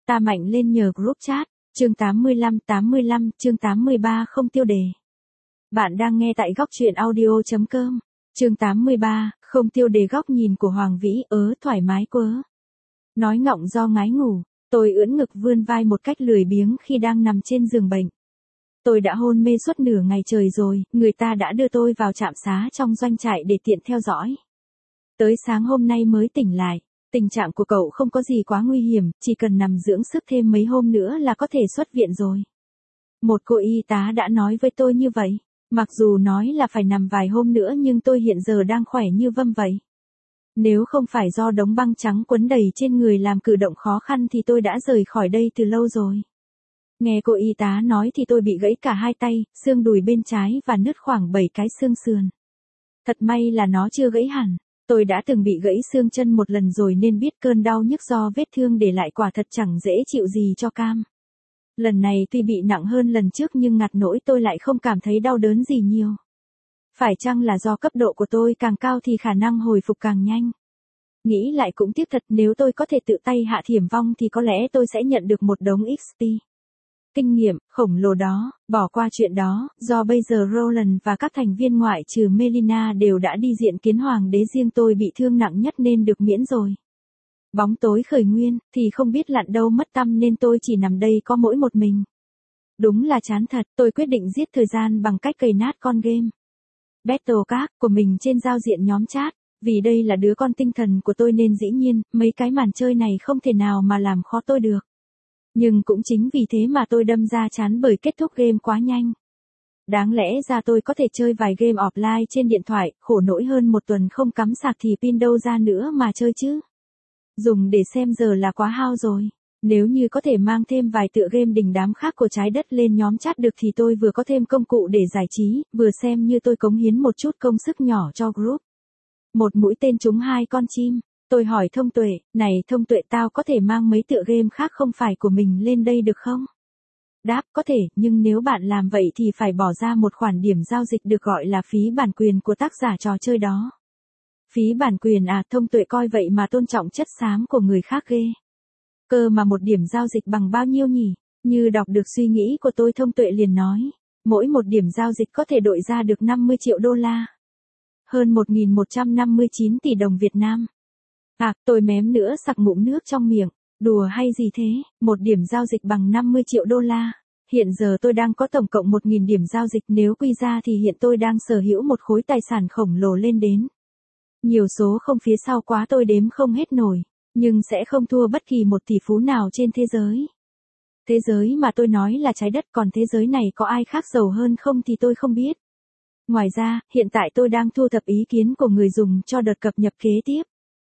Ta mạnh lên nhờ group chat. Chương 85, chương 83 không tiêu đề. Bạn đang nghe tại góc truyện audio.com. Chương 83, không tiêu đề góc nhìn của Hoàng Vĩ, thoải mái quớ. Nói ngọng do ngái ngủ, tôi ưỡn ngực vươn vai một cách lười biếng khi đang nằm trên giường bệnh. Tôi đã hôn mê suốt nửa ngày trời rồi, người ta đã đưa tôi vào trạm xá trong doanh trại để tiện theo dõi. Tới sáng hôm nay mới tỉnh lại. Tình trạng của cậu không có gì quá nguy hiểm, chỉ cần nằm dưỡng sức thêm mấy hôm nữa là có thể xuất viện rồi. Một cô y tá đã nói với tôi như vậy. Mặc dù nói là phải nằm vài hôm nữa nhưng tôi hiện giờ đang khỏe như vâm vậy. Nếu không phải do đống băng trắng quấn đầy trên người làm cử động khó khăn thì tôi đã rời khỏi đây từ lâu rồi. Nghe cô y tá nói thì tôi bị gãy cả hai tay, xương đùi bên trái và nứt khoảng 7 cái xương sườn. Thật may là nó chưa gãy hẳn. Tôi đã từng bị gãy xương chân một lần rồi nên biết cơn đau nhức do vết thương để lại quả thật chẳng dễ chịu gì cho cam. Lần này tuy bị nặng hơn lần trước nhưng ngặt nỗi tôi lại không cảm thấy đau đớn gì nhiều. Phải chăng là do cấp độ của tôi càng cao thì khả năng hồi phục càng nhanh? Nghĩ lại cũng tiếc thật, nếu tôi có thể tự tay hạ thiểm vong thì có lẽ tôi sẽ nhận được một đống XP. Kinh nghiệm khổng lồ đó. Bỏ qua chuyện đó, do bây giờ Roland và các thành viên ngoại trừ Melina đều đã đi diện kiến hoàng đế, riêng tôi bị thương nặng nhất nên được miễn rồi. Bóng tối khởi nguyên, thì không biết lặn đâu mất tăm nên tôi chỉ nằm đây có mỗi một mình. Đúng là chán thật, tôi quyết định giết thời gian bằng cách cày nát con game Battlecard của mình trên giao diện nhóm chat. Vì đây là đứa con tinh thần của tôi nên dĩ nhiên, mấy cái màn chơi này không thể nào mà làm khó tôi được. Nhưng cũng chính vì thế mà tôi đâm ra chán bởi kết thúc game quá nhanh. Đáng lẽ ra tôi có thể chơi vài game offline trên điện thoại, khổ nỗi hơn một tuần không cắm sạc thì pin đâu ra nữa mà chơi chứ. Dùng để xem giờ là quá hao rồi. Nếu như có thể mang thêm vài tựa game đình đám khác của trái đất lên nhóm chat được thì tôi vừa có thêm công cụ để giải trí, vừa xem như tôi cống hiến một chút công sức nhỏ cho group. Một mũi tên trúng hai con chim. Tôi hỏi Thông Tuệ, này Thông Tuệ, tao có thể mang mấy tựa game khác không phải của mình lên đây được không? Đáp, có thể, nhưng nếu bạn làm vậy thì phải bỏ ra một khoản điểm giao dịch được gọi là phí bản quyền của tác giả trò chơi đó. Phí bản quyền à? Thông Tuệ coi vậy mà tôn trọng chất xám của người khác ghê. Cơ mà một điểm giao dịch bằng bao nhiêu nhỉ? Như đọc được suy nghĩ của tôi, Thông Tuệ liền nói, mỗi một điểm giao dịch có thể đổi ra được 50 triệu đô la. Hơn 1.159 tỷ đồng Việt Nam. Tôi mém nữa sặc ngụm nước trong miệng. Đùa hay gì thế, một điểm giao dịch bằng 50 triệu đô la. Hiện giờ tôi đang có tổng cộng 1.000 điểm giao dịch, nếu quy ra thì hiện tôi đang sở hữu một khối tài sản khổng lồ lên đến. Nhiều số không phía sau quá tôi đếm không hết nổi, nhưng sẽ không thua bất kỳ một tỷ phú nào trên thế giới. Thế giới mà tôi nói là trái đất, còn thế giới này có ai khác giàu hơn không thì tôi không biết. Ngoài ra, hiện tại tôi đang thu thập ý kiến của người dùng cho đợt cập nhật kế tiếp.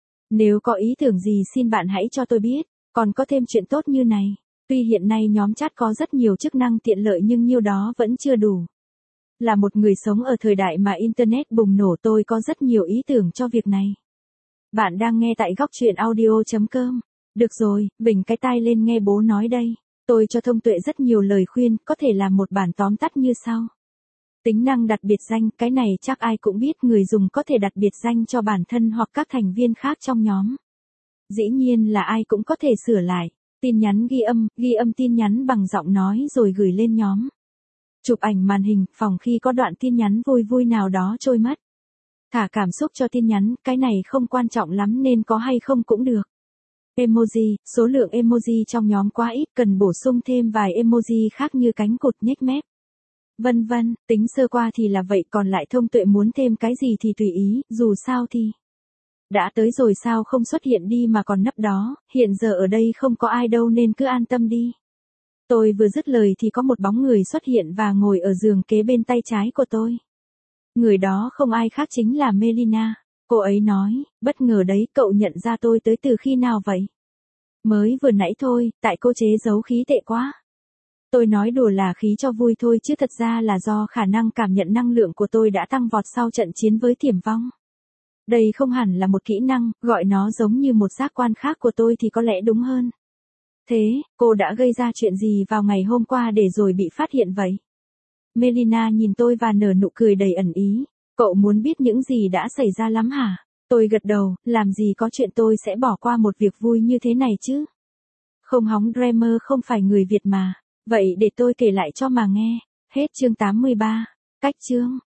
Nếu có ý tưởng gì xin bạn hãy cho tôi biết. Còn có thêm chuyện tốt như này. Tuy hiện nay nhóm chat có rất nhiều chức năng tiện lợi nhưng nhiêu đó vẫn chưa đủ. Là một người sống ở thời đại mà Internet bùng nổ, tôi có rất nhiều ý tưởng cho việc này. Bạn đang nghe tại góc truyện audio.com. Được rồi, bình cái tai lên nghe bố nói đây. Tôi cho Thông Tuệ rất nhiều lời khuyên, có thể làm một bản tóm tắt như sau. Tính năng đặt biệt danh, cái này chắc ai cũng biết, người dùng có thể đặt biệt danh cho bản thân hoặc các thành viên khác trong nhóm. Dĩ nhiên là ai cũng có thể sửa lại. Tin nhắn ghi âm tin nhắn bằng giọng nói rồi gửi lên nhóm. Chụp ảnh màn hình, phòng khi có đoạn tin nhắn vui vui nào đó trôi mất. Thả cảm xúc cho tin nhắn, cái này không quan trọng lắm nên có hay không cũng được. Emoji, số lượng emoji trong nhóm quá ít, cần bổ sung thêm vài emoji khác như cánh cụt, nhếch mép. Vân vân, tính sơ qua thì là vậy, còn lại Thông Tuệ muốn thêm cái gì thì tùy ý, dù sao thì đã tới rồi sao không xuất hiện đi mà còn nấp đó, hiện giờ ở đây không có ai đâu nên cứ an tâm đi. Tôi vừa dứt lời thì có một bóng người xuất hiện và ngồi ở giường kế bên tay trái của tôi. Người đó không ai khác chính là Melina. Cô ấy nói, bất ngờ đấy, cậu nhận ra tôi tới từ khi nào vậy? Mới vừa nãy thôi, tại cô chế giấu khí tệ quá. Tôi nói đùa là khí cho vui thôi chứ thật ra là do khả năng cảm nhận năng lượng của tôi đã tăng vọt sau trận chiến với thiểm vong. Đây không hẳn là một kỹ năng, gọi nó giống như một giác quan khác của tôi thì có lẽ đúng hơn. Thế, cô đã gây ra chuyện gì vào ngày hôm qua để rồi bị phát hiện vậy? Melina nhìn tôi và nở nụ cười đầy ẩn ý. Cậu muốn biết những gì đã xảy ra lắm hả? Tôi gật đầu, làm gì có chuyện tôi sẽ bỏ qua một việc vui như thế này chứ? Không hóng Dreamer không phải người Việt mà. Vậy để tôi kể lại cho mà nghe. Hết chương 83. Cách chương.